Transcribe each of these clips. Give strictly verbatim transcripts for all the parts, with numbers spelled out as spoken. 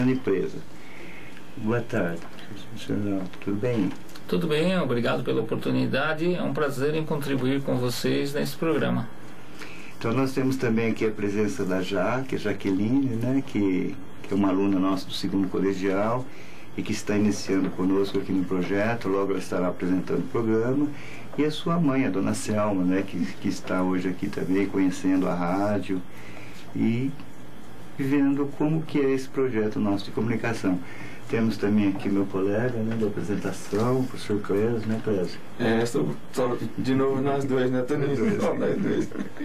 Empresa. Boa tarde, senhor. Tudo bem? Tudo bem, obrigado pela oportunidade. É um prazer em contribuir com vocês nesse programa. Então nós temos também aqui a presença da Jaque, a Jaqueline, né, que, que é uma aluna nossa do segundo colegial e que está iniciando conosco aqui no projeto. Logo ela estará apresentando o programa. E a sua mãe, a dona Selma, né, que, que está hoje aqui também conhecendo a rádio e vendo como que é esse projeto nosso de comunicação. Temos também aqui meu colega, né, da apresentação, o professor Clésio, né, Clésio? É, só, só de novo nós dois, né, Toninho? Só nós dois.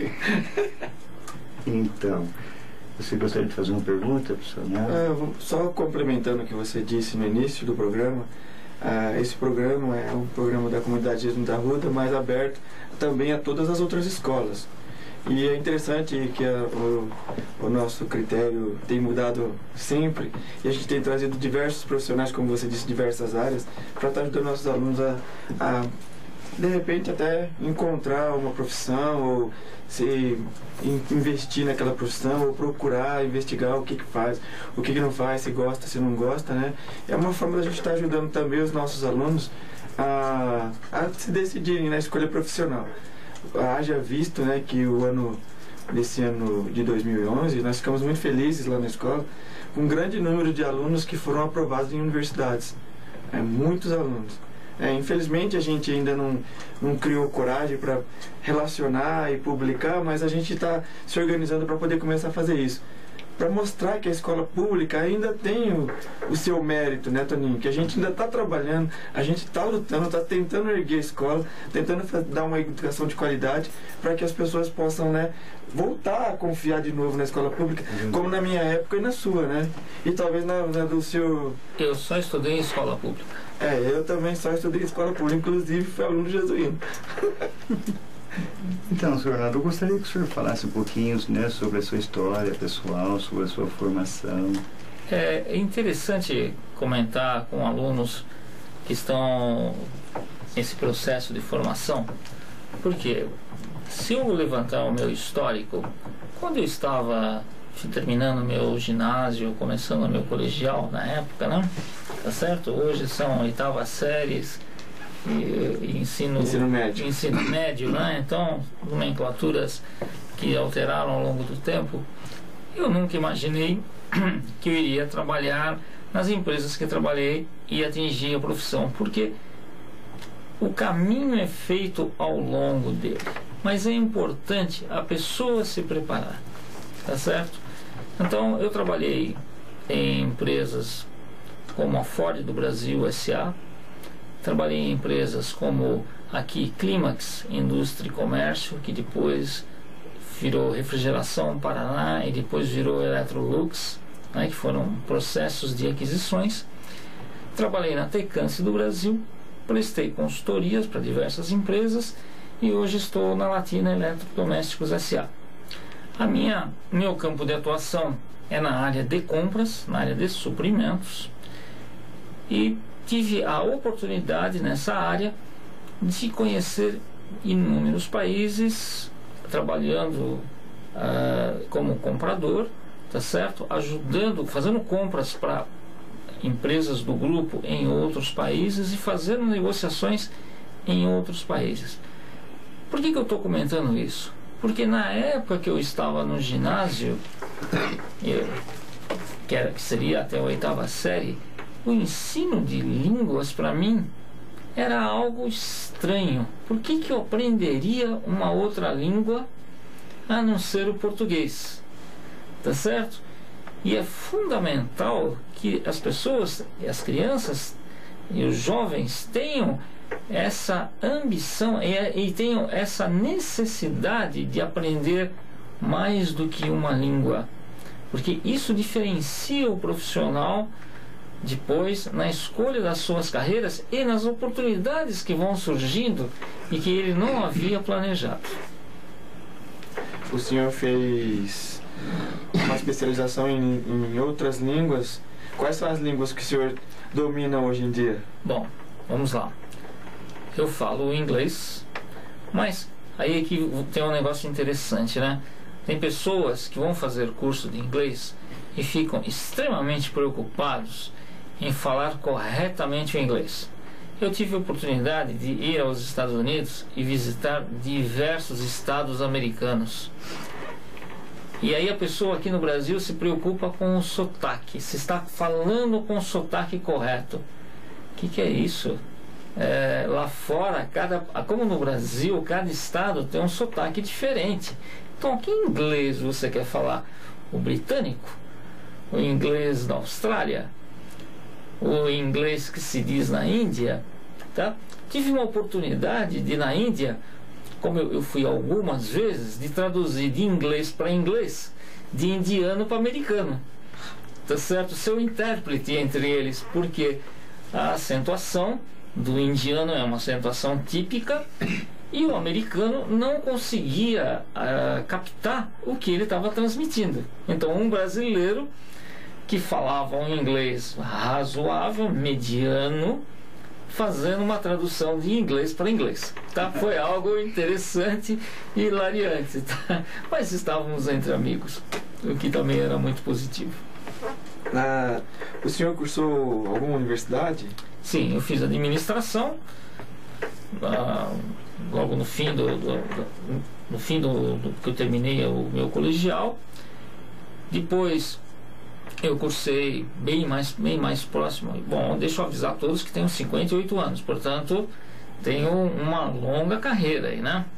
Então, você gostaria de fazer uma pergunta, professor? Né? É, só complementando o que você disse no início do programa, uh, esse programa é um programa da comunidade Jesus da Ruda, mas aberto também a todas as outras escolas. E é interessante que a, o, o nosso critério tem mudado sempre e a gente tem trazido diversos profissionais, como você disse, diversas áreas, para estar ajudando nossos alunos a, a, de repente, até encontrar uma profissão ou se investir naquela profissão ou procurar, investigar o que que faz, o que que não faz, se gosta, se não gosta, né? É uma forma da gente estar ajudando também os nossos alunos a, a se decidirem na escolha profissional. Haja visto, né, que o ano, nesse ano de dois mil e onze, nós ficamos muito felizes lá na escola, com um grande número de alunos que foram aprovados em universidades. É, muitos alunos. É, infelizmente a gente ainda não, não criou coragem para relacionar e publicar, mas a gente está se organizando para poder começar a fazer isso. Para mostrar que a escola pública ainda tem o, o seu mérito, né, Toninho? Que a gente ainda está trabalhando, a gente está lutando, está tentando erguer a escola, tentando dar uma educação de qualidade para que as pessoas possam, né, voltar a confiar de novo na escola pública, como na minha época e na sua, né? E talvez na, na do seu... Eu só estudei em escola pública. É, eu também só estudei em escola pública, inclusive fui aluno jesuíno. Então, senhor Arnaldo, eu gostaria que o senhor falasse um pouquinho, né, sobre a sua história pessoal, sobre a sua formação. É interessante comentar com alunos que estão nesse processo de formação, porque se eu levantar o meu histórico, quando eu estava terminando meu ginásio, começando o meu colegial na época, né? Tá certo? Hoje são oitavas séries, E, e ensino, ensino médio, ensino médio, né? Então, nomenclaturas que alteraram ao longo do tempo. Eu nunca imaginei que eu iria trabalhar nas empresas que trabalhei e atingir a profissão, porque o caminho é feito ao longo dele, mas é importante a pessoa se preparar, tá certo? Então, eu trabalhei em empresas como a Ford do Brasil S A, trabalhei em empresas como aqui Clímax Indústria e Comércio, que depois virou Refrigeração Paraná e depois virou Electrolux, né, que foram processos de aquisições. Trabalhei na Tecance do Brasil, prestei consultorias para diversas empresas e hoje estou na Latina Eletrodomésticos S A. A minha, meu campo de atuação é na área de compras, na área de suprimentos, e tive a oportunidade nessa área de conhecer inúmeros países, trabalhando uh, como comprador, tá certo? Ajudando, fazendo compras para empresas do grupo em outros países e fazendo negociações em outros países. Por que que eu estou comentando isso? Porque na época que eu estava no ginásio, eu, que, era, que seria até a oitava série, o ensino de línguas para mim era algo estranho. Por que que eu aprenderia uma outra língua a não ser o português? Tá certo? E é fundamental que as pessoas, as crianças e os jovens tenham essa ambição e, e tenham essa necessidade de aprender mais do que uma língua, porque isso diferencia o profissional depois na escolha das suas carreiras e nas oportunidades que vão surgindo e que ele não havia planejado. O senhor fez uma especialização em, em outras línguas. Quais são as línguas que o senhor domina hoje em dia? Bom, vamos lá. Eu falo inglês, mas aí aqui tem um negócio interessante, né? Tem pessoas que vão fazer curso de inglês e ficam extremamente preocupados em falar corretamente o inglês. Eu tive a oportunidade de ir aos Estados Unidos e visitar diversos estados americanos. E aí a pessoa aqui no Brasil se preocupa com o sotaque, se está falando com o sotaque correto. O que, que é isso? É, lá fora, cada, como no Brasil, cada estado tem um sotaque diferente. Então, que inglês você quer falar? O britânico? O inglês da Austrália? O inglês que se diz na Índia? Tá? Tive uma oportunidade de, na Índia, como eu, eu fui algumas vezes, de traduzir de inglês para inglês, de indiano para americano. Tá certo? Ser o intérprete entre eles, porque a acentuação do indiano é uma acentuação típica e o americano não conseguia uh, captar o que ele estava transmitindo. Então, um brasileiro que falava um inglês razoável, mediano, fazendo uma tradução de inglês para inglês, tá? Foi algo interessante e hilariante, tá? Mas estávamos entre amigos, o que também era muito positivo. Na... O senhor cursou alguma universidade? Sim, eu fiz administração, ah, logo no fim do, do, do no fim do, do que eu terminei o meu colegial. Depois eu cursei bem mais, bem mais próximo. Bom, deixa eu avisar a todos que tenho cinquenta e oito anos, portanto tenho uma longa carreira aí, né?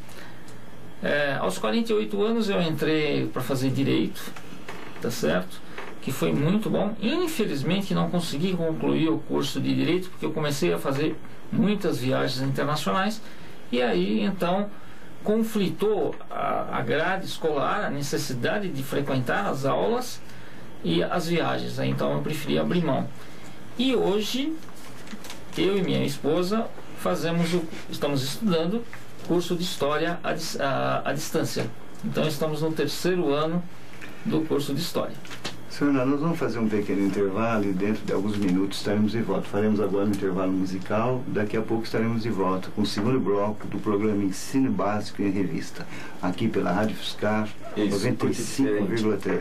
É, aos quarenta e oito anos eu entrei para fazer direito, tá certo? Que foi muito bom. Infelizmente não consegui concluir o curso de direito porque eu comecei a fazer muitas viagens internacionais e aí então conflitou a, a grade escolar, a necessidade de frequentar as aulas e as viagens. Então eu preferi abrir mão. E hoje eu e minha esposa fazemos o, estamos estudando curso de História à, à, à distância. Então estamos no terceiro ano do curso de História. Senhor, nós vamos fazer um pequeno intervalo e dentro de alguns minutos estaremos de volta. Faremos agora um intervalo musical, daqui a pouco estaremos de volta com o segundo bloco do programa Ensino Básico em Revista, aqui pela Rádio Fiscar noventa e cinco vírgula três.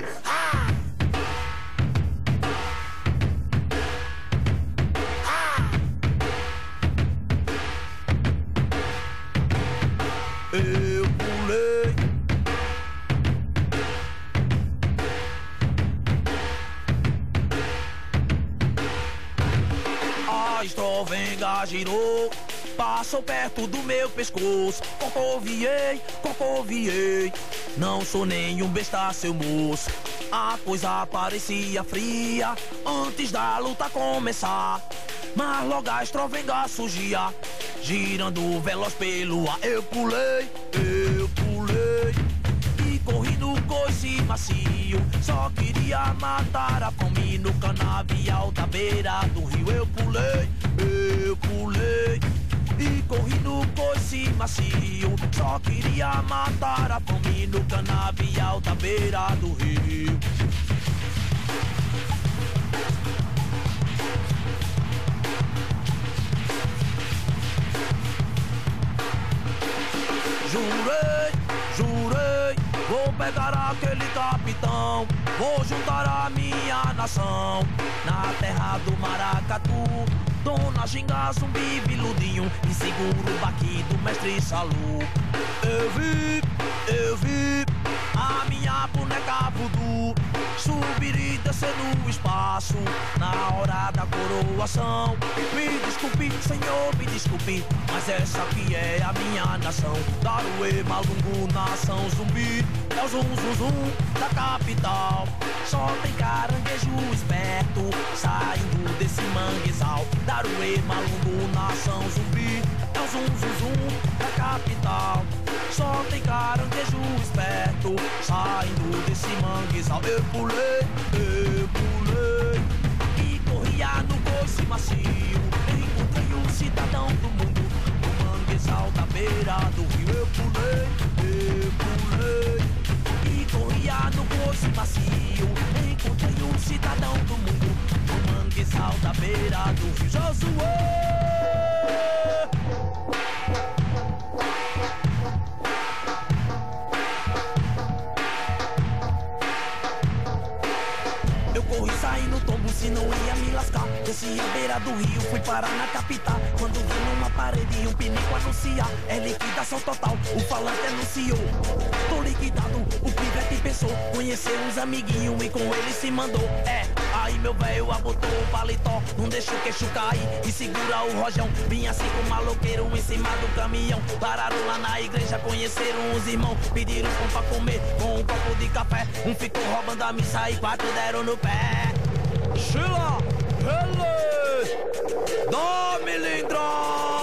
Eu pulei, a estrovenga girou, passou perto do meu pescoço. Corcoviei, corcoviei, não sou nenhum besta, seu moço. A coisa parecia fria antes da luta começar, mas logo a estrovenga surgia, girando veloz pelo ar. Eu pulei, eu pulei e corri no coice macio. Só queria matar a fome no canavial da beira do rio. Eu pulei, eu pulei e corri no coice macio. Só queria matar a fome no canavial da beira do rio. Jurei, jurei, vou pegar aquele capitão, vou juntar a minha nação na terra do maracatu. Dona Ginga, Zumbi, Biludinho e seguro o baque do mestre Salu. Eu vi, eu vi a minha boneca voodoo subir e descer no espaço na hora da coroação. Me desculpe, senhor, me desculpe, mas essa aqui é a minha nação. Daruê, Malungu, nação zumbi, é o zum zum zum da capital. Só tem caranguejo esperto saindo desse manguezal. Daruê, Malungu, nação zumbi, é o zum zum zum da capital. Só tem caranguejo esperto saindo desse manguezal. Eu pulei, eu pulei e corria no coice macio. Encontrei um cidadão do mundo no manguezal da beira do rio. Eu pulei, eu pulei e corria no coice macio. Encontrei um cidadão do mundo no manguezal da beira do rio. Josué! Desci à beira do rio, fui parar na capital. Quando vi numa parede um pinico anunciar, é liquidação total, o falante anunciou. Tô liquidado, o pivete pensou, conheceu uns amiguinhos e com ele se mandou. É, aí meu velho abotou o paletó, não deixa o queixo cair e segura o rojão. Vinha assim com o maloqueiro em cima do caminhão. Pararam lá na igreja, conheceram os irmãos, pediram pão pra comer com um copo de café. Um ficou roubando a missa e quatro deram no pé. Sheila, ele, do milindrão.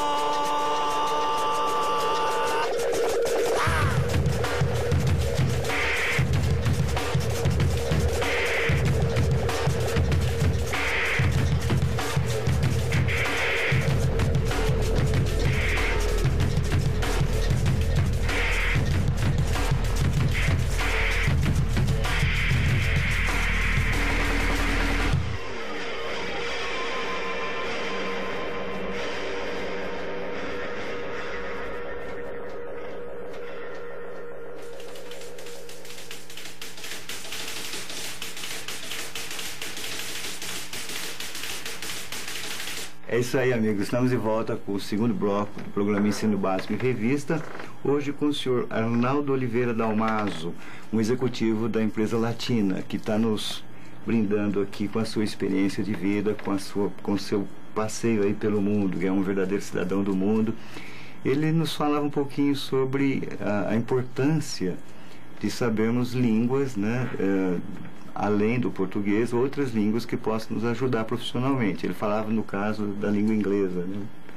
É isso aí, amigos. Estamos de volta com o segundo bloco do programa Ensino Básico em Revista. Hoje com o senhor Arnaldo Oliveira Dalmaso, um executivo da empresa Latina, que está nos brindando aqui com a sua experiência de vida, com a sua, com o seu passeio aí pelo mundo, que é um verdadeiro cidadão do mundo. Ele nos falava um pouquinho sobre a, a importância de sabermos línguas, né? É, além do português, outras línguas que possam nos ajudar profissionalmente. Ele falava no caso da língua inglesa, né?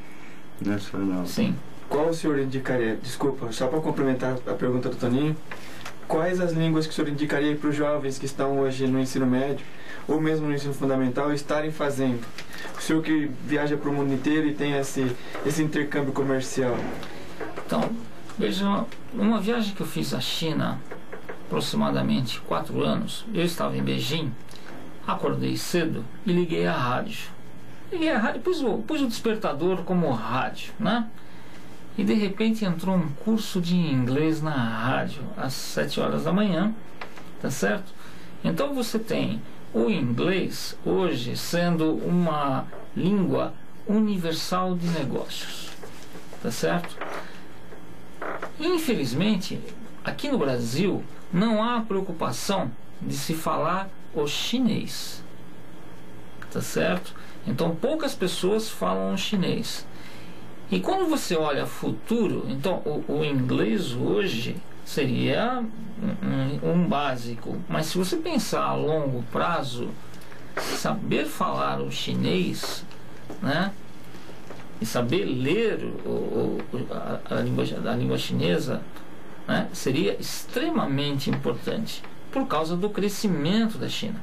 Né, senhor Arnaldo? Sim. Qual o senhor indicaria, desculpa, só para complementar a pergunta do Toninho, quais as línguas que o senhor indicaria para os jovens que estão hoje no ensino médio, ou mesmo no ensino fundamental, estarem fazendo? O senhor que viaja para o mundo inteiro e tem esse, esse intercâmbio comercial. Então, veja, uma viagem que eu fiz à China, aproximadamente quatro anos, eu estava em Beijing, acordei cedo e liguei a rádio. Liguei a rádio, pus o, pus o despertador como rádio, né? E de repente entrou um curso de inglês na rádio, às sete horas da manhã, tá certo? Então você tem o inglês hoje sendo uma língua universal de negócios, tá certo? Infelizmente, aqui no Brasil, não há preocupação de se falar o chinês, tá certo? Então poucas pessoas falam o chinês. E quando você olha futuro, então o, o inglês hoje seria um, um básico, mas se você pensar a longo prazo, saber falar o chinês, né? E saber ler o, o, a, a, língua, a língua chinesa, né, seria extremamente importante por causa do crescimento da China.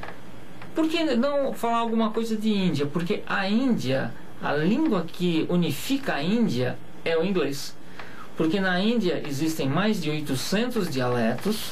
Por que não falar alguma coisa de Índia? Porque a Índia, a língua que unifica a Índia é o inglês. Porque na Índia existem mais de oitocentos dialetos.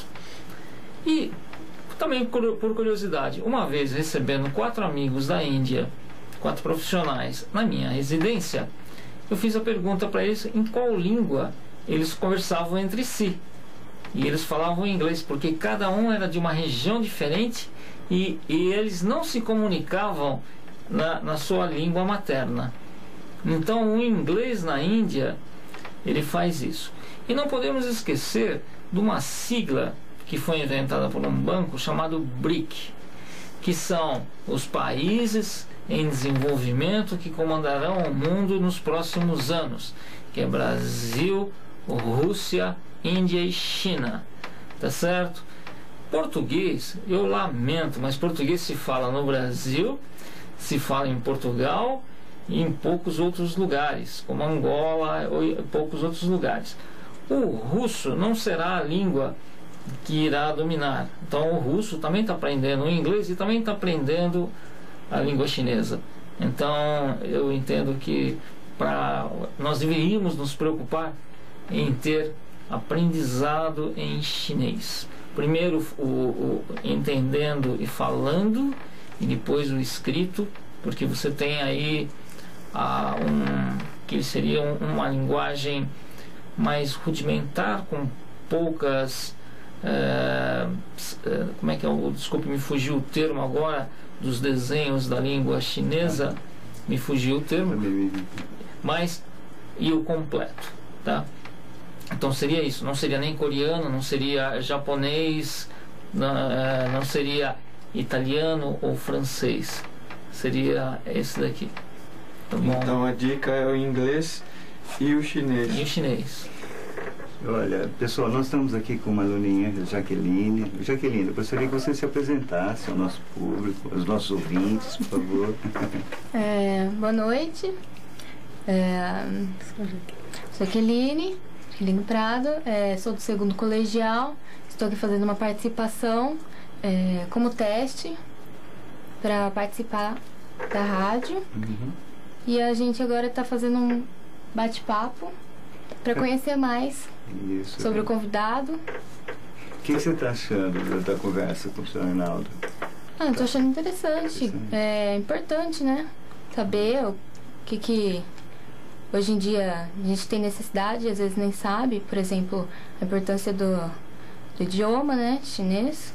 E também por curiosidade, uma vez recebendo quatro amigos da Índia, quatro profissionais na minha residência, eu fiz a pergunta para eles em qual língua eles conversavam entre si. E eles falavam inglês, porque cada um era de uma região diferente e, e eles não se comunicavam na, na sua língua materna. Então o inglês na Índia, ele faz isso. E não podemos esquecer de uma sigla que foi inventada por um banco chamado B R I C, que são os países em desenvolvimento que comandarão o mundo nos próximos anos, que é Brasil, Rússia, Índia e China, tá certo? Português, eu lamento, mas português se fala no Brasil, se fala em Portugal e em poucos outros lugares, como Angola ou em poucos outros lugares. O russo não será a língua que irá dominar. Então o russo também está aprendendo o inglês e também está aprendendo a língua chinesa. Então eu entendo que pra, nós deveríamos nos preocupar em ter aprendizado em chinês. Primeiro o, o entendendo e falando, e depois o escrito, porque você tem aí ah, um, que seria um, uma linguagem mais rudimentar, com poucas é, como é que é, desculpe, me fugiu o termo agora, dos desenhos da língua chinesa, me fugiu o termo, mas e o completo, tá? Então seria isso, não seria nem coreano, não seria japonês, não, não seria italiano ou francês, seria esse daqui. Tá bom? Então a dica é o inglês e o chinês. E o chinês. Olha, pessoal, nós estamos aqui com uma aluninha, Jaqueline. Jaqueline, eu gostaria que você se apresentasse ao nosso público, aos nossos ouvintes, por favor. É, boa noite. É, sou Jaqueline, Jaqueline Prado, é, sou do segundo colegial. Estou aqui fazendo uma participação é, como teste para participar da rádio. Uhum. E a gente agora está fazendo um bate-papo para conhecer mais Isso. sobre o convidado. O que você está achando da, da conversa com o senhor Arnaldo? Ah, estou achando interessante. Interessante. É importante, né? Saber o que que hoje em dia a gente tem necessidade, às vezes nem sabe. Por exemplo, a importância do, do idioma, né? Chinês.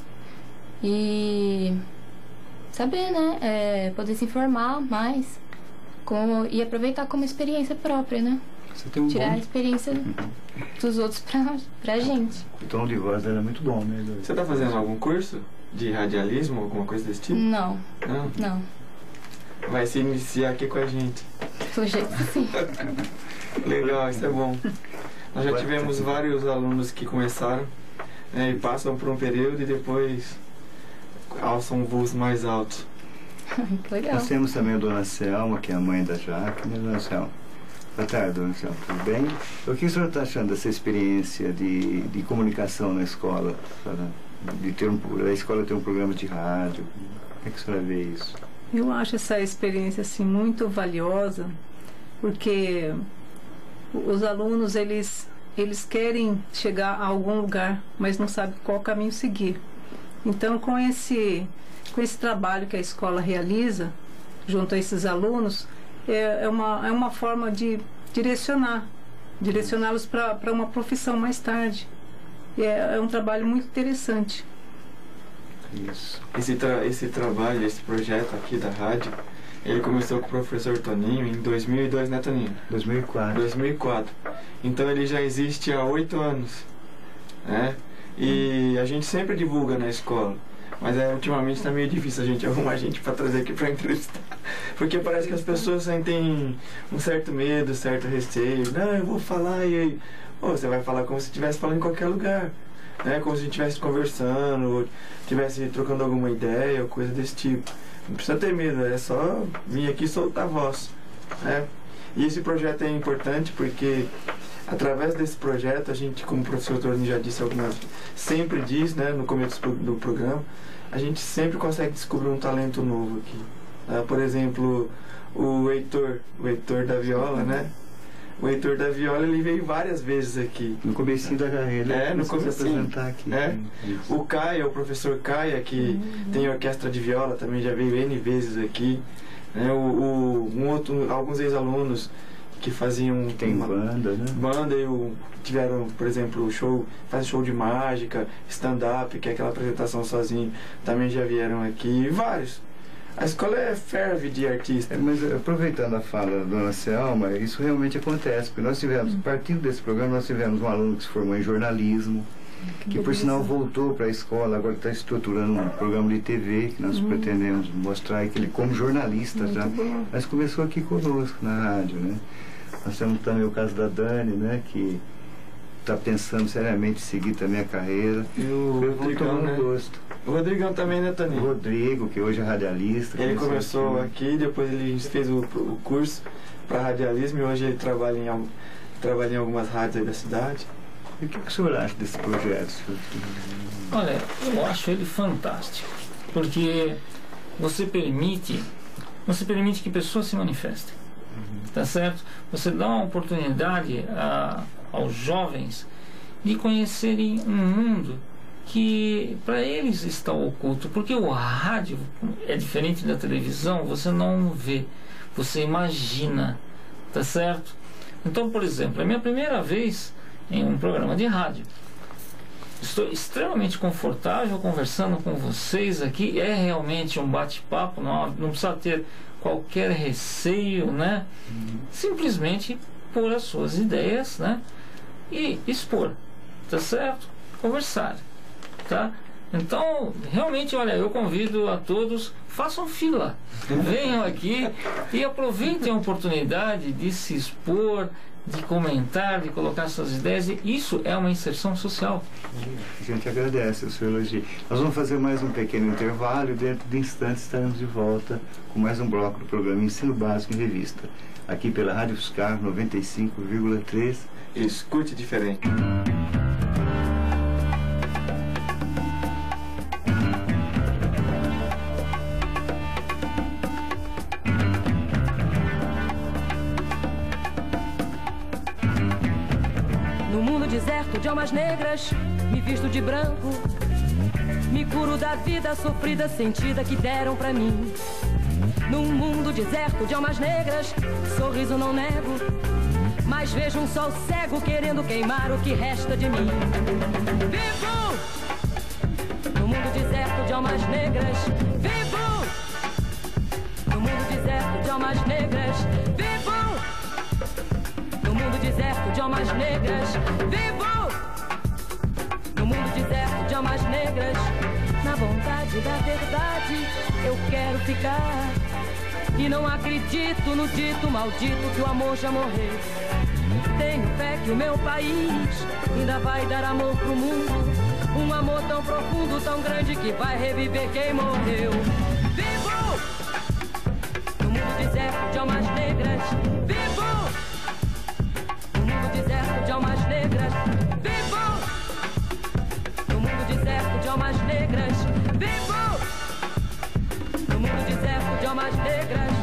E saber, né? É, poder se informar mais. Como, e aproveitar como experiência própria, né? Você tem um Tirar a bom... experiência dos outros pra, pra gente. O tom de voz dela é muito bom, né? Você está fazendo algum curso de radialismo, alguma coisa desse tipo? Não, Não? não. Vai se iniciar aqui com a gente. Do jeito que sim. Legal, isso é bom. Nós já tivemos vários alunos que começaram, né, e passam por um período e depois alçam voos mais altos. Que legal. Nós temos também a dona Selma, que é a mãe da Jaque, né, dona Selma? Boa tarde, dona Selma, tudo bem? O que a senhora está achando dessa experiência de, de comunicação na escola? De ter um, a escola ter um programa de rádio? Como é que a senhora vê isso? Eu acho essa experiência assim muito valiosa, porque os alunos eles eles querem chegar a algum lugar, mas não sabem qual caminho seguir. Então, com esse com esse trabalho que a escola realiza junto a esses alunos, é, é uma é uma forma de direcionar, direcioná-los para uma profissão mais tarde. É, é um trabalho muito interessante. Isso. Esse, tra esse trabalho, esse projeto aqui da rádio, ele começou com o professor Toninho em dois mil e dois, né, Toninho? dois mil e quatro. dois mil e quatro. Então ele já existe há oito anos, né? E a gente sempre divulga na escola, mas é, ultimamente está meio difícil a gente arrumar gente para trazer aqui para entrevistar, porque parece que as pessoas sentem um certo medo, certo receio. Não, eu vou falar e aí, oh, você vai falar como se estivesse falando em qualquer lugar, né? Como se a gente estivesse conversando, ou estivesse trocando alguma ideia, ou coisa desse tipo. Não precisa ter medo, é só vir aqui soltar a voz, né? E esse projeto é importante porque através desse projeto a gente, como o professor Toninho já disse algumas, sempre diz, né, no começo do programa, a gente sempre consegue descobrir um talento novo aqui. Tá? Por exemplo, o Heitor, o Heitor da viola, né? O Heitor da viola, ele veio várias vezes aqui. No comecinho da carreira, É, no começou a se comecinho. apresentar aqui. É. Isso. O Caia, o professor Caia, que tem orquestra de viola, também já veio N vezes aqui. Né? O, o, um outro, alguns ex-alunos que faziam Tem uma banda, né? banda e o, tiveram, por exemplo, show, fazem show de mágica, stand-up, que é aquela apresentação sozinho, também já vieram aqui, e vários. A escola é ferve de artistas. É, mas aproveitando a fala da dona Selma, isso realmente acontece, porque nós tivemos, partindo desse programa, nós tivemos um aluno que se formou em jornalismo, que por sinal voltou para a escola, agora está estruturando um programa de T V, que nós pretendemos mostrar que ele como jornalista já, mas começou aqui conosco na rádio, né? Nós temos também o caso da Dani, né, que está pensando seriamente em seguir também a carreira. E o Eu vou Rodrigão, tomando né? gosto. O Rodrigão também, né, O Toninho? Rodrigo, que hoje é radialista. Ele começou aqui, depois ele fez o, o curso para radialismo e hoje ele trabalha em, al- trabalha em algumas rádios aí da cidade. E o que, que o senhor acha desse projeto, senhor? Olha, eu acho ele fantástico, porque você permite, você permite que pessoas se manifestem, tá certo? Você dá uma oportunidade a, aos jovens de conhecerem um mundo que para eles está oculto, porque o rádio é diferente da televisão, você não vê, você imagina, tá certo? Então, por exemplo, é a minha primeira vez em um programa de rádio. estou extremamente confortável conversando com vocês aqui. É realmente um bate-papo, não, não precisa ter qualquer receio, né? Simplesmente pôr as suas ideias, né? E expor, tá certo? Conversar, tá? Então, realmente, olha, eu convido a todos, façam fila, venham aqui e aproveitem a oportunidade de se expor, de comentar, de colocar suas ideias. E isso é uma inserção social. A gente agradece o seu elogio. Nós vamos fazer mais um pequeno intervalo e dentro de instantes estaremos de volta com mais um bloco do programa Ensino Básico em Revista, aqui pela Rádio Fiscar noventa e cinco vírgula três. Escute diferente. Deserto de almas negras, me visto de branco, me curo da vida sofrida, sentida que deram pra mim. Num mundo deserto de almas negras, sorriso não nego, mas vejo um sol cego querendo queimar o que resta de mim. Vivo! No mundo deserto de almas negras, vivo! No mundo deserto de almas negras, vivo! No mundo deserto de almas negras, vivo! No mundo deserto de almas negras, na vontade da verdade, eu quero ficar. E não acredito no dito maldito que o amor já morreu. Tenho fé que o meu país ainda vai dar amor pro mundo. Um amor tão profundo, tão grande que vai reviver quem morreu. Vivo! No mundo deserto de almas negras, vivo! Deserto de almas negras, vivo! No mundo deserto de almas negras, vivo! No mundo deserto de almas negras.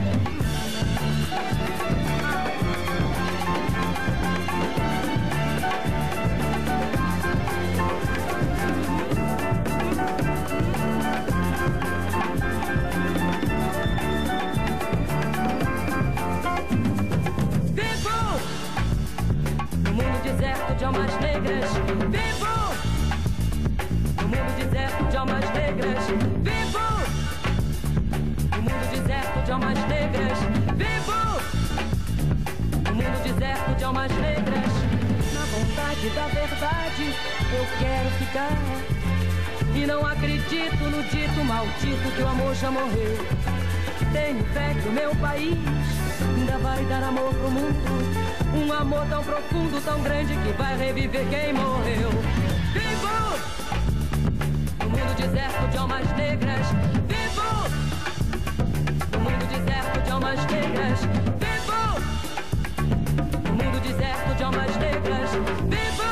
Deserto de almas negras, vivo! No mundo deserto de almas negras, vivo! No mundo deserto de almas negras, vivo! No mundo deserto de almas negras, na vontade da verdade, eu quero ficar. E não acredito no dito maldito que o amor já morreu. Tenho fé que o meu país ainda vai dar amor pro mundo. Um amor tão profundo, tão grande que vai reviver quem morreu. Vivo! No mundo deserto de almas negras, vivo! No mundo deserto de almas negras, vivo! No mundo deserto de almas negras, vivo!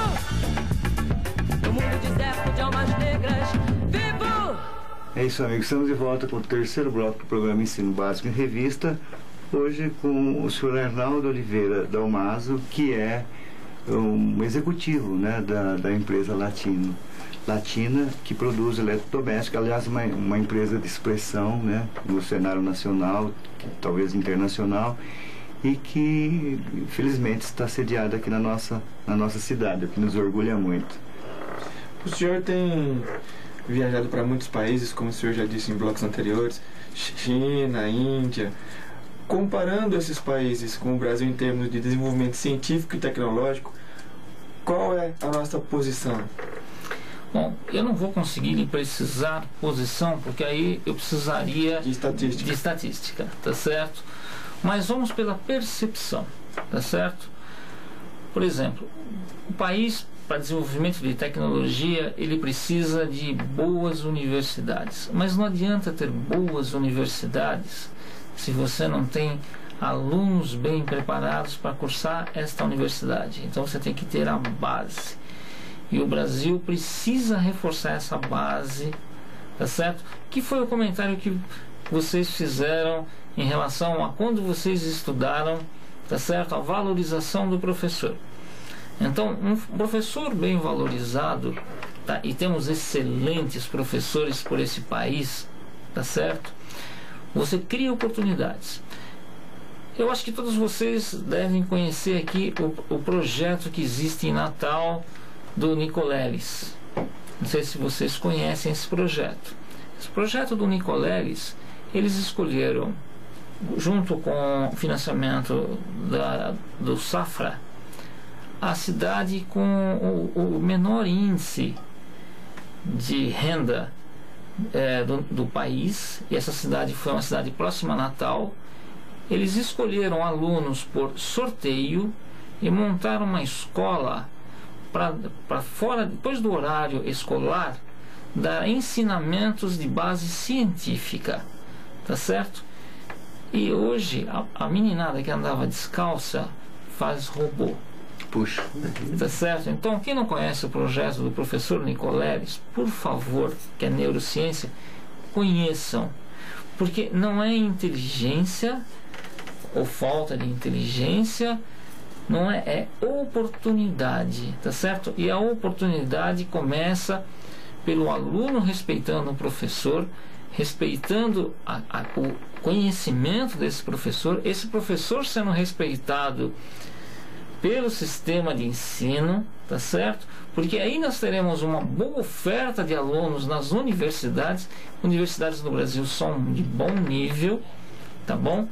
No mundo deserto de almas negras, vivo! É isso, amigos. Estamos de volta com o terceiro bloco do programa Ensino Básico em Revista. Hoje com o senhor Arnaldo Oliveira Dalmaso, que é um executivo, né, da, da empresa Latino, Latina, que produz eletrodomésticos, aliás, uma, uma empresa de expressão, né, no cenário nacional, talvez internacional, e que felizmente está sediada aqui na nossa, na nossa cidade, o que nos orgulha muito. O senhor tem viajado para muitos países, como o senhor já disse em blocos anteriores, China, Índia. Comparando esses países com o Brasil em termos de desenvolvimento científico e tecnológico, qual é a nossa posição? Bom, eu não vou conseguir lhe precisar posição, porque aí eu precisaria de estatística. de estatística, tá certo? Mas vamos pela percepção, tá certo? Por exemplo, o país, para desenvolvimento de tecnologia, ele precisa de boas universidades. Mas não adianta ter boas universidades se você não tem alunos bem preparados para cursar esta universidade. Então você tem que ter a base. E o Brasil precisa reforçar essa base, tá certo? Que foi o comentário que vocês fizeram em relação a quando vocês estudaram, tá certo? A valorização do professor. Então, um professor bem valorizado, tá? E temos excelentes professores por esse país, tá certo? Você cria oportunidades. Eu acho que todos vocês devem conhecer aqui o, o projeto que existe em Natal do Nicoleles, Não sei se vocês conhecem esse projeto. Esse projeto do Nicoleles, eles escolheram, junto com o financiamento da, do Safra, a cidade com o, o menor índice de renda é, do, do país, e essa cidade foi uma cidade próxima a Natal. Eles escolheram alunos por sorteio e montaram uma escola para fora, depois do horário escolar, dar ensinamentos de base científica, tá certo? E hoje a, a meninada que andava descalça faz robô. Puxa. Tá certo? Então, quem não conhece o projeto do professor Nicoleles, por favor, que é neurociência, conheçam. Porque não é inteligência ou falta de inteligência, não é, é oportunidade, tá certo? E a oportunidade começa pelo aluno respeitando o professor, respeitando a, a, o conhecimento desse professor, esse professor sendo respeitado pelo sistema de ensino, tá certo? Porque aí nós teremos uma boa oferta de alunos nas universidades. Universidades no Brasil são de bom nível, tá bom?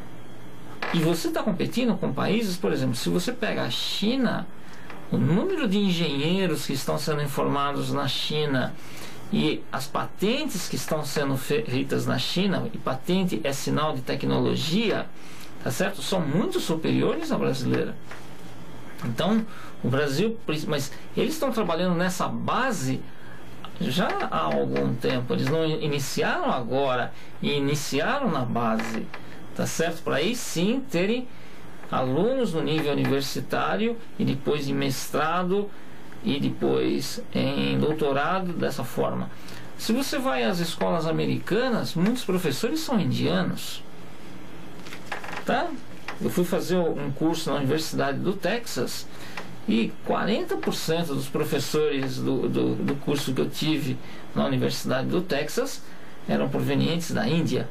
E você está competindo com países, por exemplo, se você pega a China, o número de engenheiros que estão sendo formados na China e as patentes que estão sendo feitas na China, e patente é sinal de tecnologia, tá certo? São muito superiores à brasileira. Então, o Brasil, mas eles estão trabalhando nessa base já há algum tempo. Eles não iniciaram agora, e iniciaram na base, tá certo? Para aí sim terem alunos no nível universitário e depois em mestrado e depois em doutorado dessa forma. Se você vai às escolas americanas, muitos professores são indianos, tá? Eu fui fazer um curso na Universidade do Texas e quarenta por cento dos professores do, do, do curso que eu tive na Universidade do Texas eram provenientes da Índia,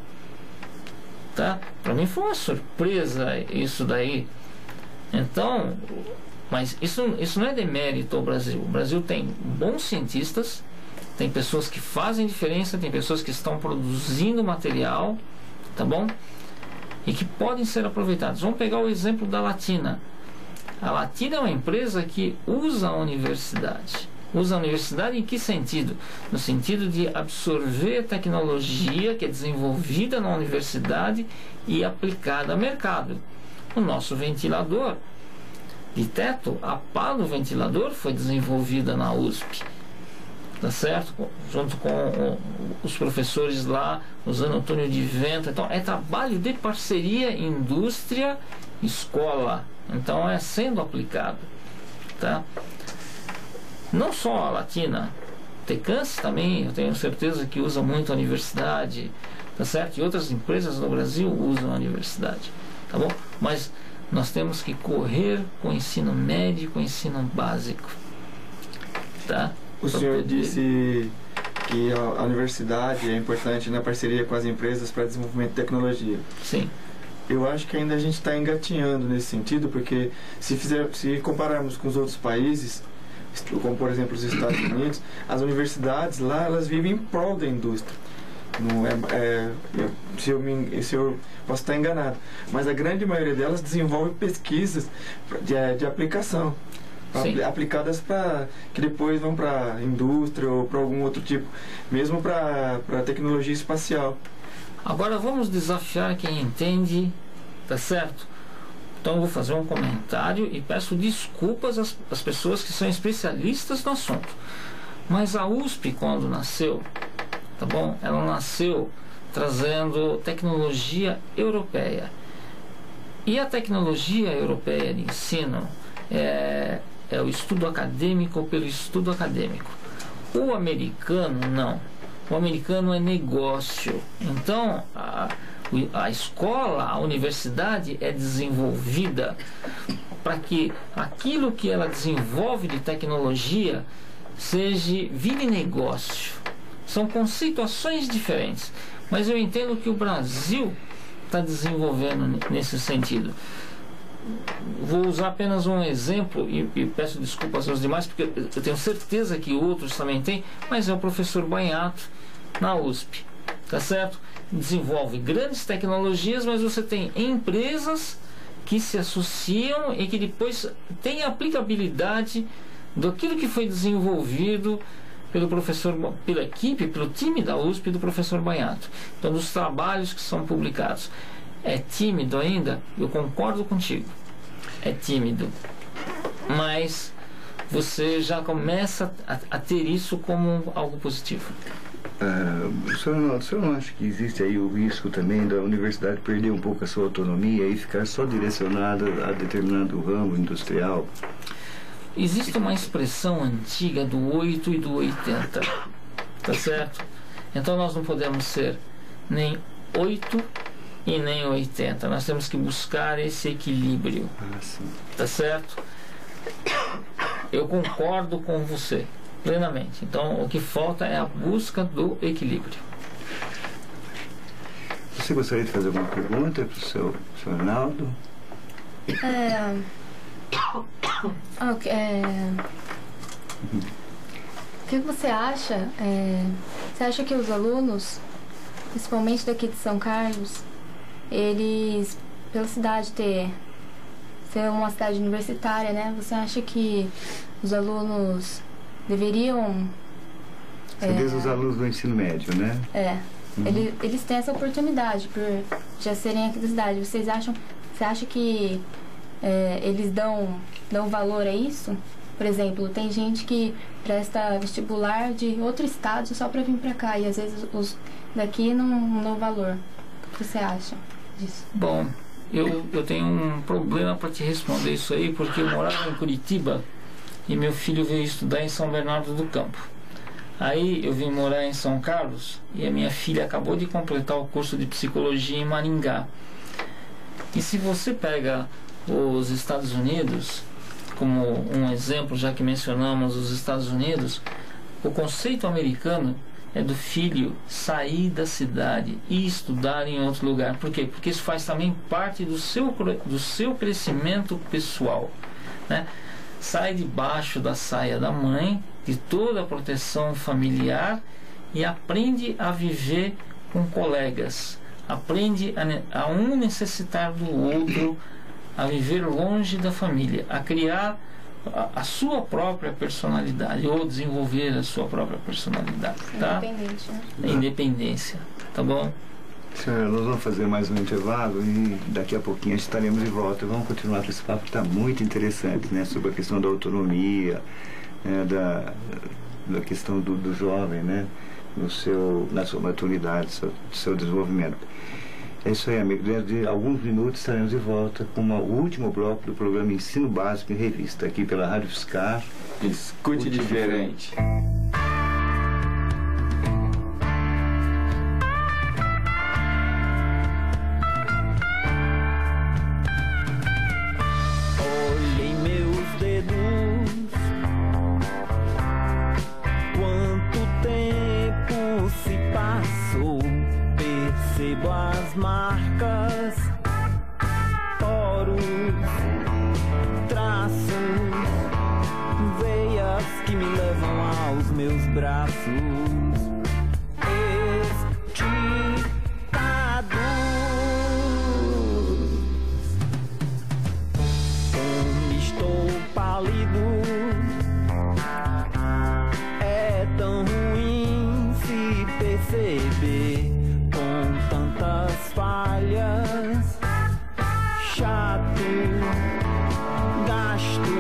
tá? Para mim foi uma surpresa isso daí. Então, mas isso, isso não é demérito ao Brasil. O Brasil tem bons cientistas, tem pessoas que fazem diferença, tem pessoas que estão produzindo material, tá bom? E que podem ser aproveitados. Vamos pegar o exemplo da Latina. A Latina é uma empresa que usa a universidade. Usa a universidade em que sentido? No sentido de absorver tecnologia que é desenvolvida na universidade e aplicada ao mercado. O nosso ventilador de teto, a pá do ventilador foi desenvolvida na U S P, tá certo? Junto com os professores lá, usando túnel de vento. Então é trabalho de parceria indústria escola. Então é sendo aplicado, tá? Não só a Latina, Tecans também, eu tenho certeza que usa muito a universidade, tá certo? E outras empresas no Brasil usam a universidade, tá bom? Mas nós temos que correr com o ensino médio, com o ensino básico, tá? O senhor disse que a universidade é importante na parceria com as empresas para desenvolvimento de tecnologia. Sim. Eu acho que ainda a gente está engatinhando nesse sentido, porque se, fizer, se compararmos com os outros países, como por exemplo os Estados Unidos, as universidades lá, elas vivem em prol da indústria. Não é, é, eu, se, eu me, se eu posso estar enganado, mas a grande maioria delas desenvolve pesquisas de, de aplicação, pra, aplicadas para que depois vão para a indústria ou para algum outro tipo, mesmo para a tecnologia espacial. Agora vamos desafiar quem entende, tá certo? Então eu vou fazer um comentário e peço desculpas às, às pessoas que são especialistas no assunto. Mas a U S P, quando nasceu, tá bom? Ela nasceu trazendo tecnologia europeia. E a tecnologia europeia de ensino é, é o estudo acadêmico pelo estudo acadêmico. O americano não. O americano é negócio. Então, a, a escola, a universidade é desenvolvida para que aquilo que ela desenvolve de tecnologia seja vida e negócio. São conceituações diferentes. Mas eu entendo que o Brasil está desenvolvendo nesse sentido. vou usar apenas um exemplo e, e peço desculpas aos demais, porque eu tenho certeza que outros também têm, mas é o professor Banhato na U S P, tá certo? Desenvolve grandes tecnologias, mas você tem empresas que se associam e que depois têm aplicabilidade daquilo que foi desenvolvido pelo professor, pela equipe, pelo time da U S P do professor Banhato. Então, dos trabalhos que são publicados. É tímido ainda? Eu concordo contigo. É tímido. Mas você já começa a, a ter isso como algo positivo. Uh, o, senhor não, o senhor não acha que existe aí o risco também da universidade perder um pouco a sua autonomia e ficar só direcionada a determinado ramo industrial? Existe uma expressão antiga do oito e do oitenta, tá certo? Então nós não podemos ser nem oito e nem oitenta. Nós temos que buscar esse equilíbrio, ah, sim. Tá certo? Eu concordo com você plenamente. Então o que falta é a busca do equilíbrio. Você gostaria de fazer alguma pergunta para o seu, seu Arnaldo? É... Okay, é... O que você acha? É... Você acha que os alunos, principalmente daqui de São Carlos, eles, pela cidade ter ser uma cidade universitária, né? Você acha que os alunos deveriam... Você diz é... os alunos do ensino médio, né? É. Uhum. Eles, eles têm essa oportunidade por já serem aqui da cidade. Vocês acham... Você acha que é, eles dão, dão valor a isso? Por exemplo, tem gente que presta vestibular de outro estado só para vir para cá e às vezes os daqui não, não dão valor. O que você acha disso? Bom, eu, eu tenho um problema para te responder isso aí, porque eu morava em Curitiba e meu filho veio estudar em São Bernardo do Campo. Aí eu vim morar em São Carlos e a minha filha acabou de completar o curso de psicologia em Maringá. E se você pega os Estados Unidos como um exemplo, já que mencionamos os Estados Unidos, o conceito americano é do filho sair da cidade e estudar em outro lugar. Por quê? Porque isso faz também parte do seu, do seu crescimento pessoal, né? Sai debaixo da saia da mãe, de toda a proteção familiar e aprende a viver com colegas, aprende a, a um necessitar do outro, a viver longe da família, a criar a, a sua própria personalidade ou desenvolver a sua própria personalidade, tá? Independente, né? Independência, tá bom? Senhora, nós vamos fazer mais um intervalo e daqui a pouquinho estaremos de volta. Vamos continuar com esse papo que está muito interessante, né? Sobre a questão da autonomia, né? da, da questão do, do jovem, né? No seu, na sua maturidade, seu, seu desenvolvimento. É isso aí, amigo. Dentro de alguns minutos estaremos de volta com uma, o último bloco do programa Ensino Básico em Revista, aqui pela Rádio Fiscar. Escute diferente. Olhem meus dedos, quanto tempo se passou. Percebo as marcas, poros, traços, veias que me levam aos meus braços. Esticados, como estou pálido, é tão ruim se perceber. Tantas falhas, chato, gasto,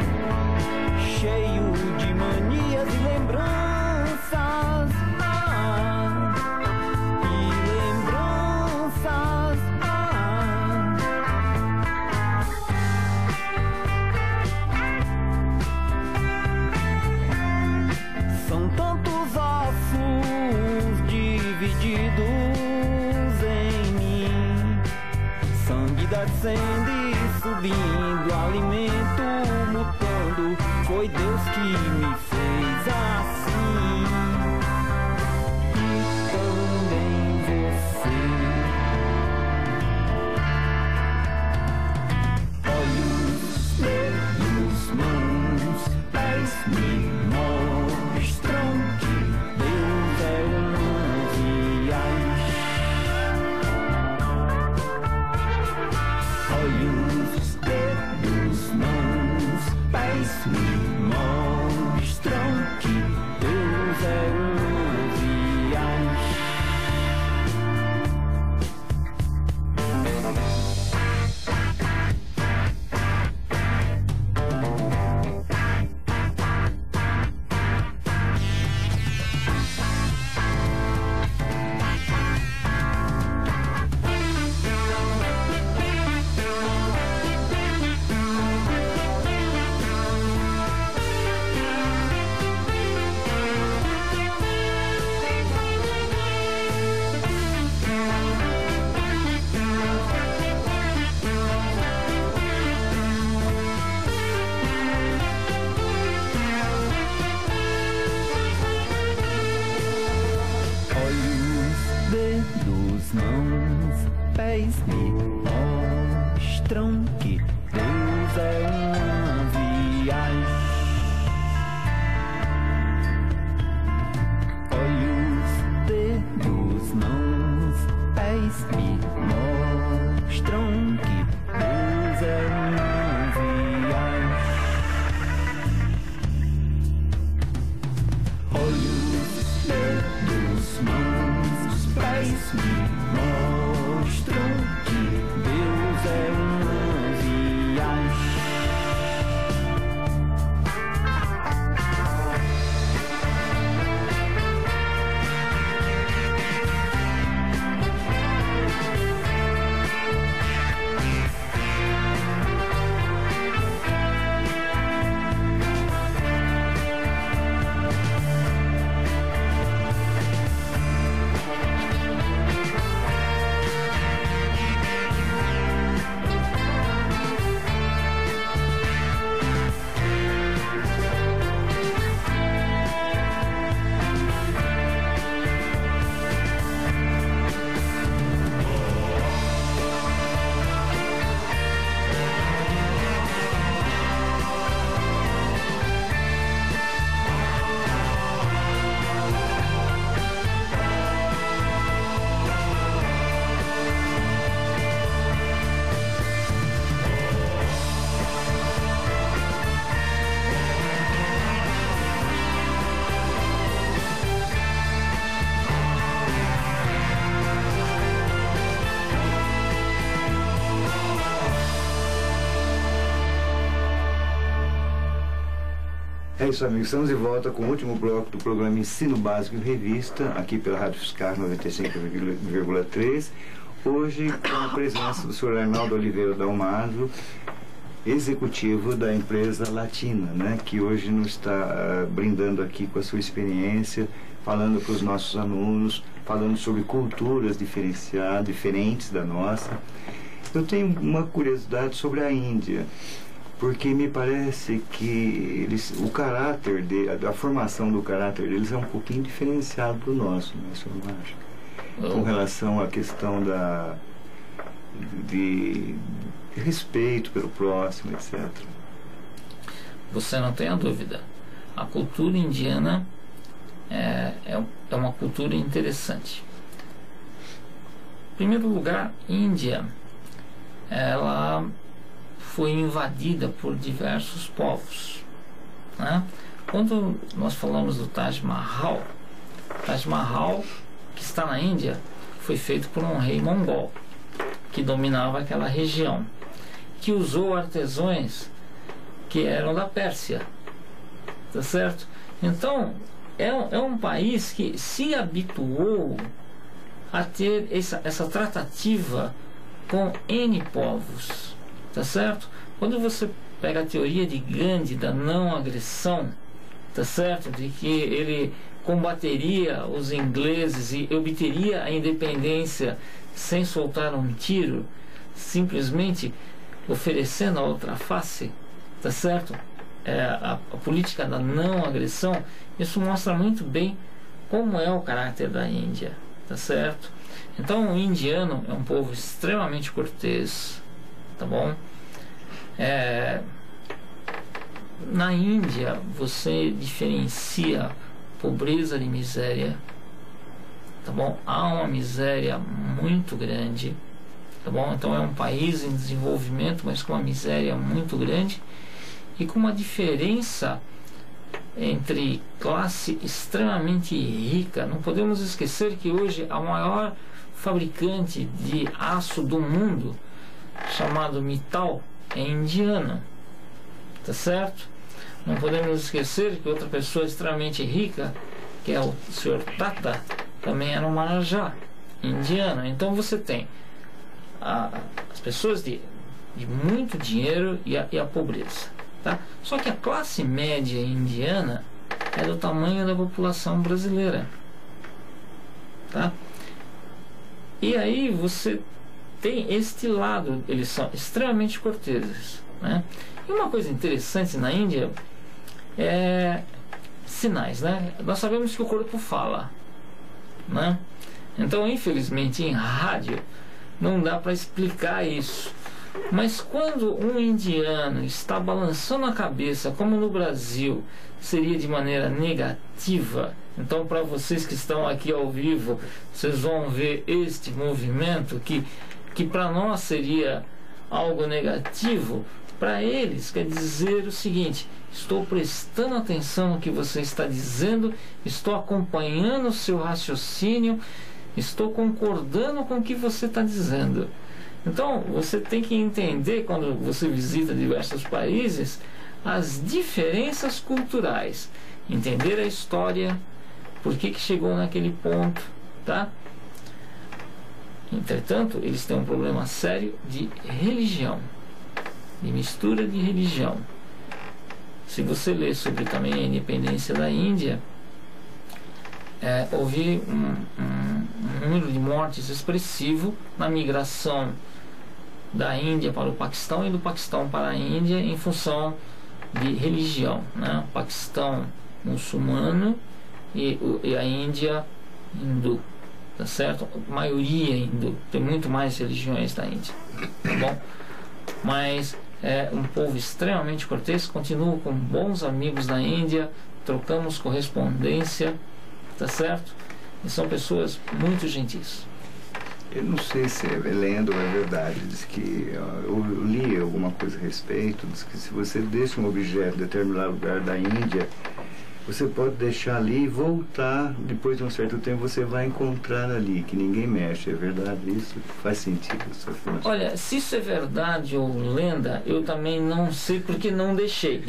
cheio de manias e lembranças, ah, e lembranças, ah. São tantos ossos divididos, descendo e subindo, alimento mutando. Foi Deus que me fez assim, e também você. Olhos, dedos, mãos, pés me mostram que Deus é um viagem. É isso, amigos. Estamos de volta com o último bloco do programa Ensino Básico em Revista, aqui pela Rádio Fiscar noventa e cinco vírgula três. Hoje, com a presença do senhor Arnaldo Oliveira Dalmaso, executivo da empresa Latina, né, que hoje nos está uh, brindando aqui com a sua experiência, falando para os nossos alunos, falando sobre culturas diferenciadas, diferentes da nossa. Eu tenho uma curiosidade sobre a Índia, porque me parece que eles, o caráter, de, a, a formação do caráter deles é um pouquinho diferenciado do nosso, né, senhor não acha? Com relação à questão da, de, de respeito pelo próximo, etcétera. Você não tem a dúvida. A cultura indiana é, é, é uma cultura interessante. Em primeiro lugar, Índia, ela foi invadida por diversos povos, né? Quando nós falamos do Taj Mahal, Taj Mahal, que está na Índia, foi feito por um rei mongol que dominava aquela região, que usou artesãos que eram da Pérsia, tá certo? Então é um, é um país que se habituou a ter essa, essa tratativa com N povos, tá certo? Quando você pega a teoria de Gandhi da não agressão, tá certo? De que ele combateria os ingleses e obteria a independência sem soltar um tiro, simplesmente oferecendo a outra face, tá certo? É, a, a política da não agressão, isso mostra muito bem como é o caráter da Índia, tá certo? Então o indiano é um povo extremamente cortês, tá bom? É, na Índia você diferencia pobreza de miséria, tá bom? Há uma miséria muito grande, tá bom? Então é um país em desenvolvimento, mas com uma miséria muito grande e com uma diferença entre classe extremamente rica. Não podemos esquecer que hoje a maior fabricante de aço do mundo, chamado Mittal, é indiana, tá certo? Não podemos esquecer que outra pessoa extremamente rica, que é o senhor Tata, também era um Marajá, indiano. Então você tem a, as pessoas de, de muito dinheiro e a, e a pobreza, tá? Só que a classe média indiana é do tamanho da população brasileira, tá? E aí você tem este lado, eles são extremamente corteses, né? E uma coisa interessante na Índia é sinais, né? Nós sabemos que o corpo fala, né? Então, infelizmente, em rádio não dá para explicar isso. Mas quando um indiano está balançando a cabeça, como no Brasil seria de maneira negativa, então para vocês que estão aqui ao vivo, vocês vão ver este movimento que, que para nós seria algo negativo, para eles quer dizer o seguinte: estou prestando atenção no que você está dizendo, estou acompanhando o seu raciocínio, estou concordando com o que você está dizendo. Então, você tem que entender, quando você visita diversos países, as diferenças culturais, entender a história, por que que chegou naquele ponto, tá? Entretanto, eles têm um problema sério de religião, de mistura de religião. Se você ler sobre também a independência da Índia, é, houve um, um, um número de mortes expressivo na migração da Índia para o Paquistão e do Paquistão para a Índia em função de religião, né? O Paquistão muçulmano e, o, e a Índia hindu, tá certo? A maioria hindu, tem muito mais religiões na Índia, tá bom? Mas é um povo extremamente cortês, continuo com bons amigos na Índia, trocamos correspondência, tá certo? E são pessoas muito gentis. Eu não sei se é lenda ou é verdade, diz que eu li alguma coisa a respeito, diz que se você deixa um objeto em determinado lugar da Índia, você pode deixar ali e voltar, depois de um certo tempo você vai encontrar ali, que ninguém mexe. É verdade isso? Faz sentido essa afirmação? Olha, se isso é verdade ou lenda, eu também não sei porque não deixei.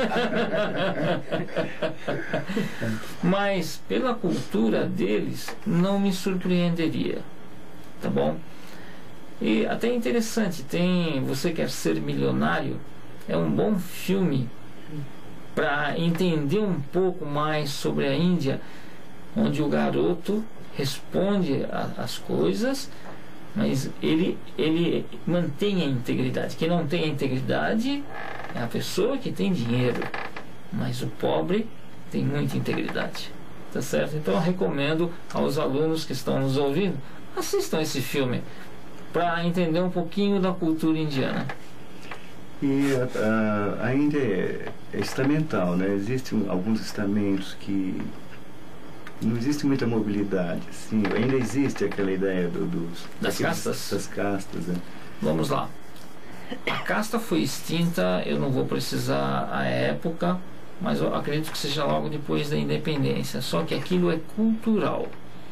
Mas pela cultura deles, não me surpreenderia, tá bom? E até interessante, tem Você Quer Ser Milionário, é um bom filme para entender um pouco mais sobre a Índia, onde o garoto responde a, as coisas, mas ele, ele mantém a integridade. Quem não tem a integridade é a pessoa que tem dinheiro, mas o pobre tem muita integridade, tá certo? Então eu recomendo aos alunos que estão nos ouvindo, assistam esse filme para entender um pouquinho da cultura indiana. E a, a, a Índia é, é estamental, né? Existem alguns estamentos que não existe muita mobilidade, assim. Ainda existe aquela ideia do, dos, das castas. Das castas, né? Vamos lá. A casta foi extinta, eu não vou precisar a época, mas eu acredito que seja logo depois da independência. Só que aquilo é cultural.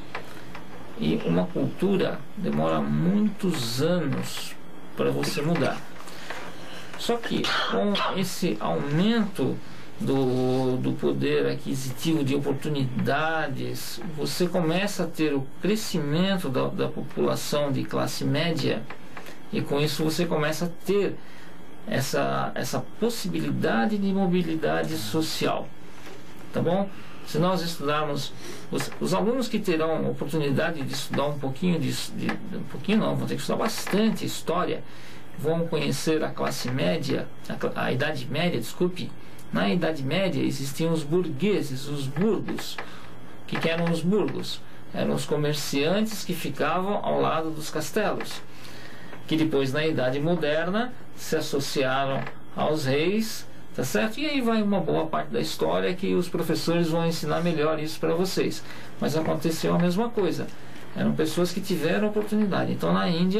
E uma cultura demora muitos anos para você mudar. Só que com esse aumento do, do poder aquisitivo de oportunidades, você começa a ter o crescimento da, da população de classe média, e com isso você começa a ter essa, essa possibilidade de mobilidade social, tá bom? Se nós estudarmos, os, os alunos que terão oportunidade de estudar um pouquinho, de, de, um pouquinho não, vão ter que estudar bastante história, vão conhecer a classe média, a, a Idade Média, desculpe. Na Idade Média existiam os burgueses, os burgos. O que, que eram os burgos? Eram os comerciantes que ficavam ao lado dos castelos, que depois na Idade Moderna se associaram aos reis, tá certo? E aí vai uma boa parte da história que os professores vão ensinar melhor isso para vocês. Mas aconteceu a mesma coisa. Eram pessoas que tiveram oportunidade. Então na Índia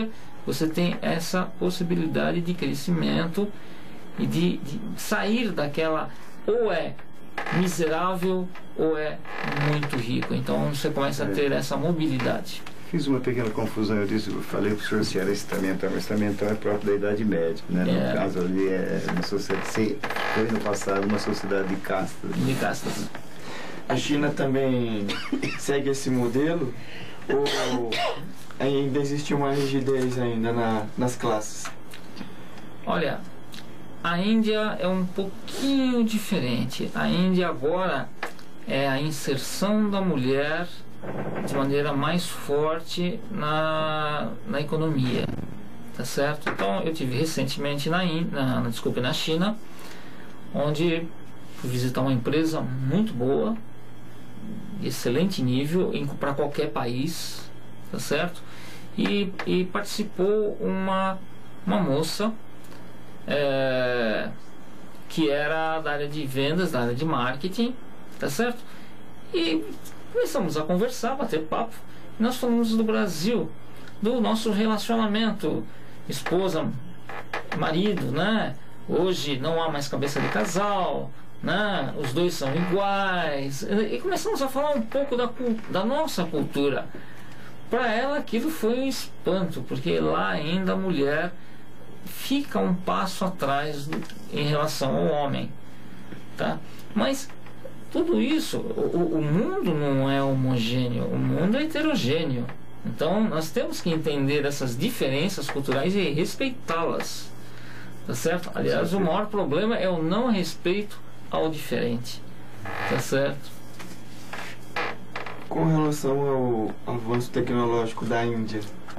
você tem essa possibilidade de crescimento e de, de sair daquela, ou é miserável ou é muito rico. Então você começa a ter essa mobilidade. Fiz uma pequena confusão, eu disse, eu falei para o senhor se era estamental, mas estamental é próprio da Idade Média, né? No É. caso ali é uma sociedade, foi no passado uma sociedade de castas. De castas. A China também segue esse modelo ou ainda existe uma rigidez ainda na, nas classes? Olha, a Índia é um pouquinho diferente. A Índia agora é a inserção da mulher de maneira mais forte na, na economia, tá certo? Então eu tive recentemente na, na, na desculpa, na China, onde fui visitar uma empresa muito boa, de excelente nível para qualquer país, tá certo? E, e participou uma, uma moça é, que era da área de vendas, da área de marketing, tá certo? E começamos a conversar, bater papo. E nós falamos do Brasil, do nosso relacionamento esposa, marido, né? Hoje não há mais cabeça de casal, né? Os dois são iguais. E começamos a falar um pouco da, da nossa cultura. Para ela aquilo foi um espanto, porque lá ainda a mulher fica um passo atrás em relação ao homem, tá? Mas tudo isso, o, o mundo não é homogêneo, o mundo é heterogêneo. Então nós temos que entender essas diferenças culturais e respeitá-las, tá certo? Aliás, o maior problema é o não respeito ao diferente, tá certo? Com relação ao avanço tecnológico da Índia,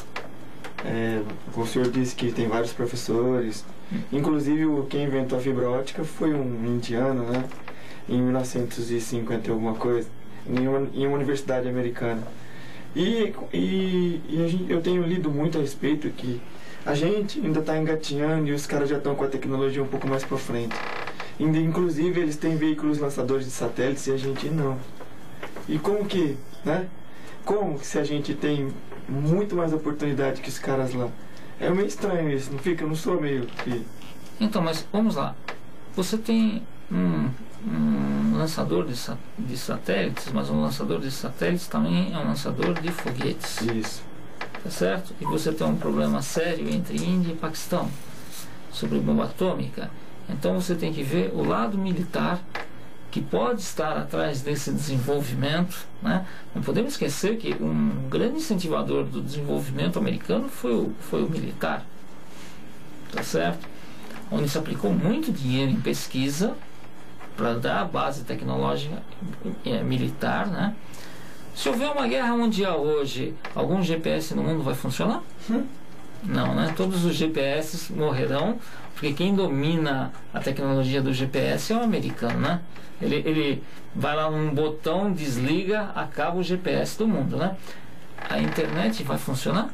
é, o senhor disse que tem vários professores, inclusive o, quem inventou a fibra ótica foi um indiano, né? Em mil novecentos e cinquenta e alguma coisa, em uma, em uma universidade americana. E, e, e a gente, eu tenho lido muito a respeito que a gente ainda está engatinhando e os caras já estão com a tecnologia um pouco mais para frente. Ainda, inclusive eles têm veículos lançadores de satélites e a gente não. E como que, né? Como que se a gente tem muito mais oportunidade que os caras lá? É meio estranho isso, não fica? Eu não sou meio que... Então, mas vamos lá. Você tem um, um lançador de, sa de satélites, mas um lançador de satélites também é um lançador de foguetes. Isso. Tá certo? E você tem um problema sério entre Índia e Paquistão sobre bomba atômica. Então você tem que ver o lado militar que pode estar atrás desse desenvolvimento, né? Não podemos esquecer que um grande incentivador do desenvolvimento americano foi o, foi o militar, tá certo? Onde se aplicou muito dinheiro em pesquisa para dar a base tecnológica é, militar, né? Se houver uma guerra mundial hoje, algum G P S no mundo vai funcionar? Hum? Não, né? Todos os G P S morrerão, porque quem domina a tecnologia do G P S é o americano, né? Ele, ele vai lá num botão, desliga, acaba o G P S do mundo, né? A internet vai funcionar?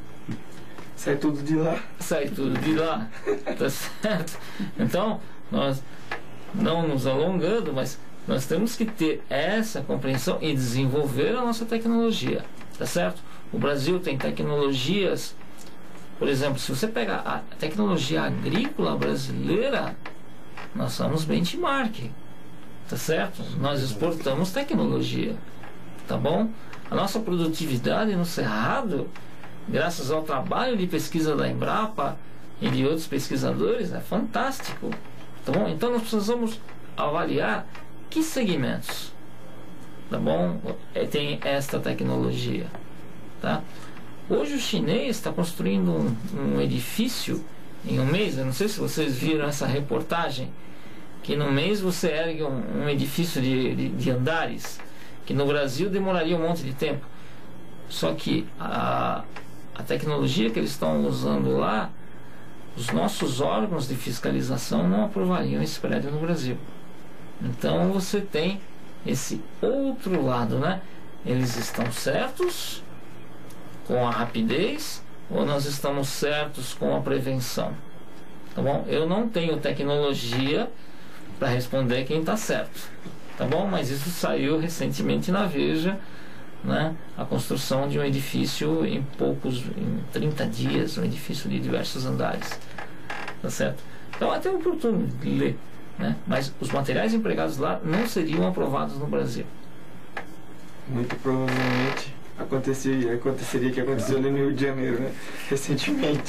Sai tudo de lá. Sai tudo de lá, tá certo? Então, nós não nos alongando, mas nós temos que ter essa compreensão e desenvolver a nossa tecnologia, tá certo? O Brasil tem tecnologias, por exemplo, se você pegar a tecnologia agrícola brasileira, nós somos benchmark, tá certo? Nós exportamos tecnologia, tá bom? A nossa produtividade no Cerrado, graças ao trabalho de pesquisa da Embrapa e de outros pesquisadores, é fantástico, tá bom? Então nós precisamos avaliar que segmentos, tá bom? Tem esta tecnologia, tá? Hoje o chinês está construindo um, um edifício em um mês. Eu não sei se vocês viram essa reportagem, que no mês você ergue um, um edifício de, de, de andares, que no Brasil demoraria um monte de tempo. Só que a, a tecnologia que eles estão usando lá, os nossos órgãos de fiscalização não aprovariam esse prédio no Brasil. Então você tem esse outro lado, né? Eles estão certos com a rapidez ou nós estamos certos com a prevenção? Tá bom? Eu não tenho tecnologia para responder quem está certo, tá bom? Mas isso saiu recentemente na Veja, né, a construção de um edifício em poucos, em trinta dias, um edifício de diversos andares, tá certo? Então é até oportuno de ler, né? Mas os materiais empregados lá não seriam aprovados no Brasil. Muito provavelmente aconteceria, aconteceria que aconteceu ali no Rio de Janeiro, né? Recentemente.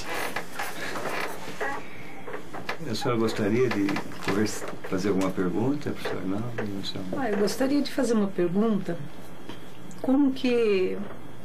A senhora gostaria de fazer alguma pergunta, professor? Não, não sei. Ah, eu gostaria de fazer uma pergunta. Como que...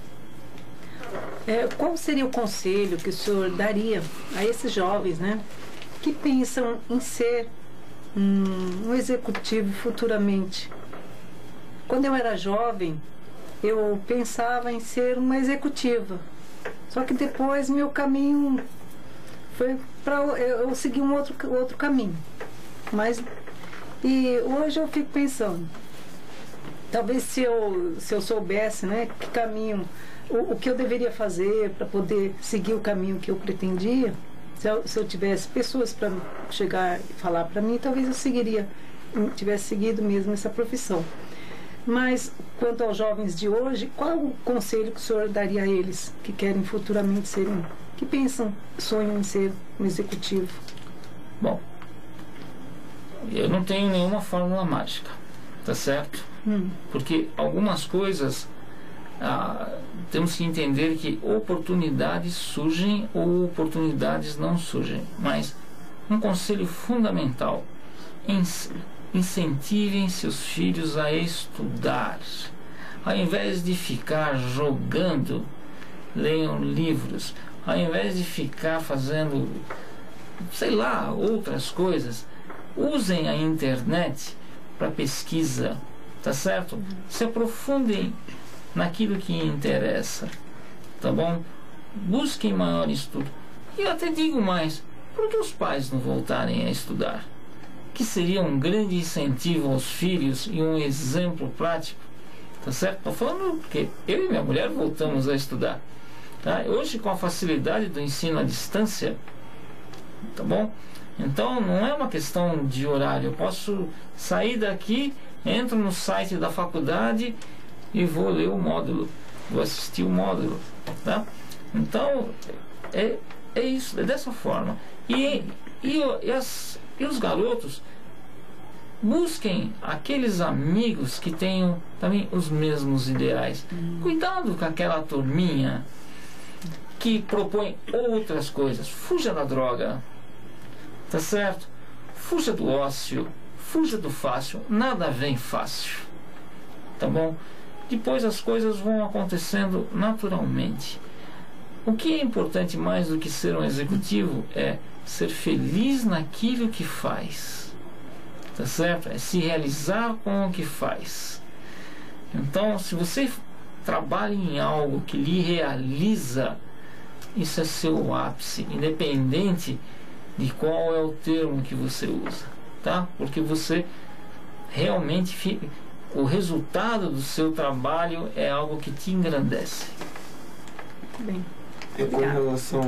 É, qual seria o conselho que o senhor daria a esses jovens, né, que pensam em ser um, um executivo futuramente? Quando eu era jovem, eu pensava em ser uma executiva. Só que depois meu caminho foi para eu, eu segui um outro, outro caminho. Mas e hoje eu fico pensando, talvez se eu, se eu soubesse, né, que caminho, o, o que eu deveria fazer para poder seguir o caminho que eu pretendia, se eu, se eu tivesse pessoas para chegar e falar para mim, talvez eu seguiria, tivesse seguido mesmo essa profissão. Mas quanto aos jovens de hoje, qual o conselho que o senhor daria a eles que querem futuramente ser um, que pensam, sonham em ser um executivo? Bom, eu não tenho nenhuma fórmula mágica, tá certo? Hum. Porque algumas coisas ah, temos que entender que oportunidades surgem ou oportunidades não surgem. Mas um conselho fundamental: incentivem seus filhos a estudar. Ao invés de ficar jogando, leiam livros. Ao invés de ficar fazendo, sei lá, outras coisas, usem a internet para pesquisa, tá certo? Se aprofundem naquilo que interessa, tá bom? Busquem maior estudo. E eu até digo mais, por que os pais não voltarem a estudar? Que seria um grande incentivo aos filhos e um exemplo prático, tá certo? Estou falando porque eu e minha mulher voltamos a estudar, tá? Hoje, com a facilidade do ensino à distância, tá bom? Então não é uma questão de horário. Eu posso sair daqui, entro no site da faculdade e vou ler o módulo, vou assistir o módulo, tá? Então é, é isso, é dessa forma. E, e, e, as, e os garotos busquem aqueles amigos que tenham também os mesmos ideais. Hum. Cuidado com aquela turminha que propõe outras coisas. Fuja da droga, tá certo? Fuja do ócio, fuja do fácil. Nada vem fácil, tá bom? Depois as coisas vão acontecendo naturalmente. O que é importante mais do que ser um executivo é ser feliz naquilo que faz, tá certo? É se realizar com o que faz. Então, se você trabalha em algo que lhe realiza, isso é seu ápice, independente de qual é o termo que você usa, tá? Porque você realmente fica, o resultado do seu trabalho é algo que te engrandece. Bem, e com relação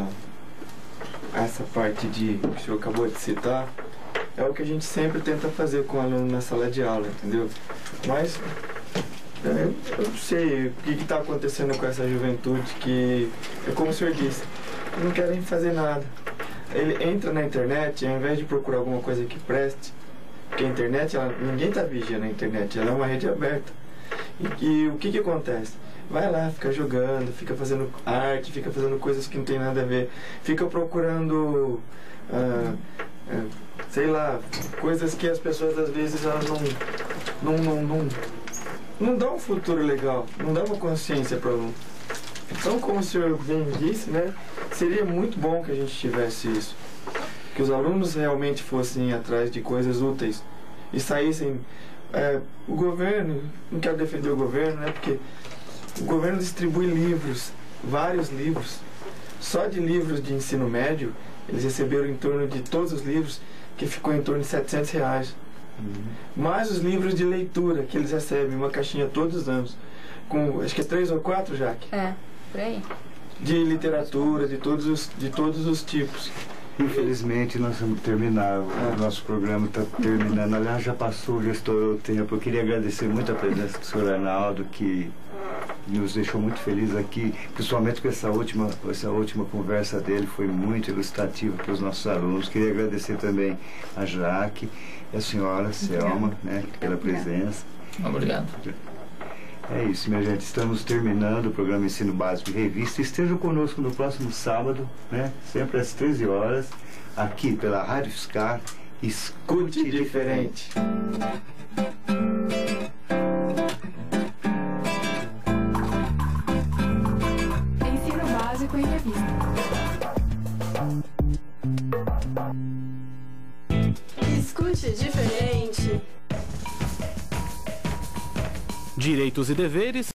a, a essa parte de que o senhor acabou de citar, é o que a gente sempre tenta fazer com o aluno na sala de aula, entendeu? Mas é, eu não sei o que está acontecendo com essa juventude que, é como o senhor disse, não querem fazer nada. Ele entra na internet, ao invés de procurar alguma coisa que preste, porque a internet, ela, ninguém está vigiando a internet, ela é uma rede aberta. E, e o que que acontece? Vai lá, fica jogando, fica fazendo arte, fica fazendo coisas que não tem nada a ver, fica procurando, ah, ah, sei lá, coisas que as pessoas às vezes elas não, não, não, não, não dão um futuro legal, não dão uma consciência para o aluno. Então, como o senhor bem disse, né, seria muito bom que a gente tivesse isso. Que os alunos realmente fossem atrás de coisas úteis e saíssem... É, o governo, não quero defender o governo, né, porque o governo distribui livros, vários livros. Só de livros de ensino médio, eles receberam em torno de todos os livros, que ficou em torno de setecentos reais. Uhum. Mais os livros de leitura, que eles recebem, uma caixinha todos os anos. Com, acho que é três ou quatro, Jaque? É, por aí. De literatura, de todos os, de todos os tipos. Infelizmente nós vamos terminar, o é. nosso programa está terminando. Aliás, já passou, já estourou o tempo. Eu queria agradecer muito a presença do senhor Arnaldo, que nos deixou muito felizes aqui, principalmente com essa última, essa última conversa dele, foi muito ilustrativa para os nossos alunos. Queria agradecer também a Jaque e a senhora Selma, né, pela presença. Obrigado. É isso, minha gente. Estamos terminando o programa Ensino Básico e Revista. Estejam conosco no próximo sábado, né, sempre às treze horas, aqui pela Rádio Fiscar. Escute diferente. Ensino Básico em Revista. Escute diferente. Direitos e deveres.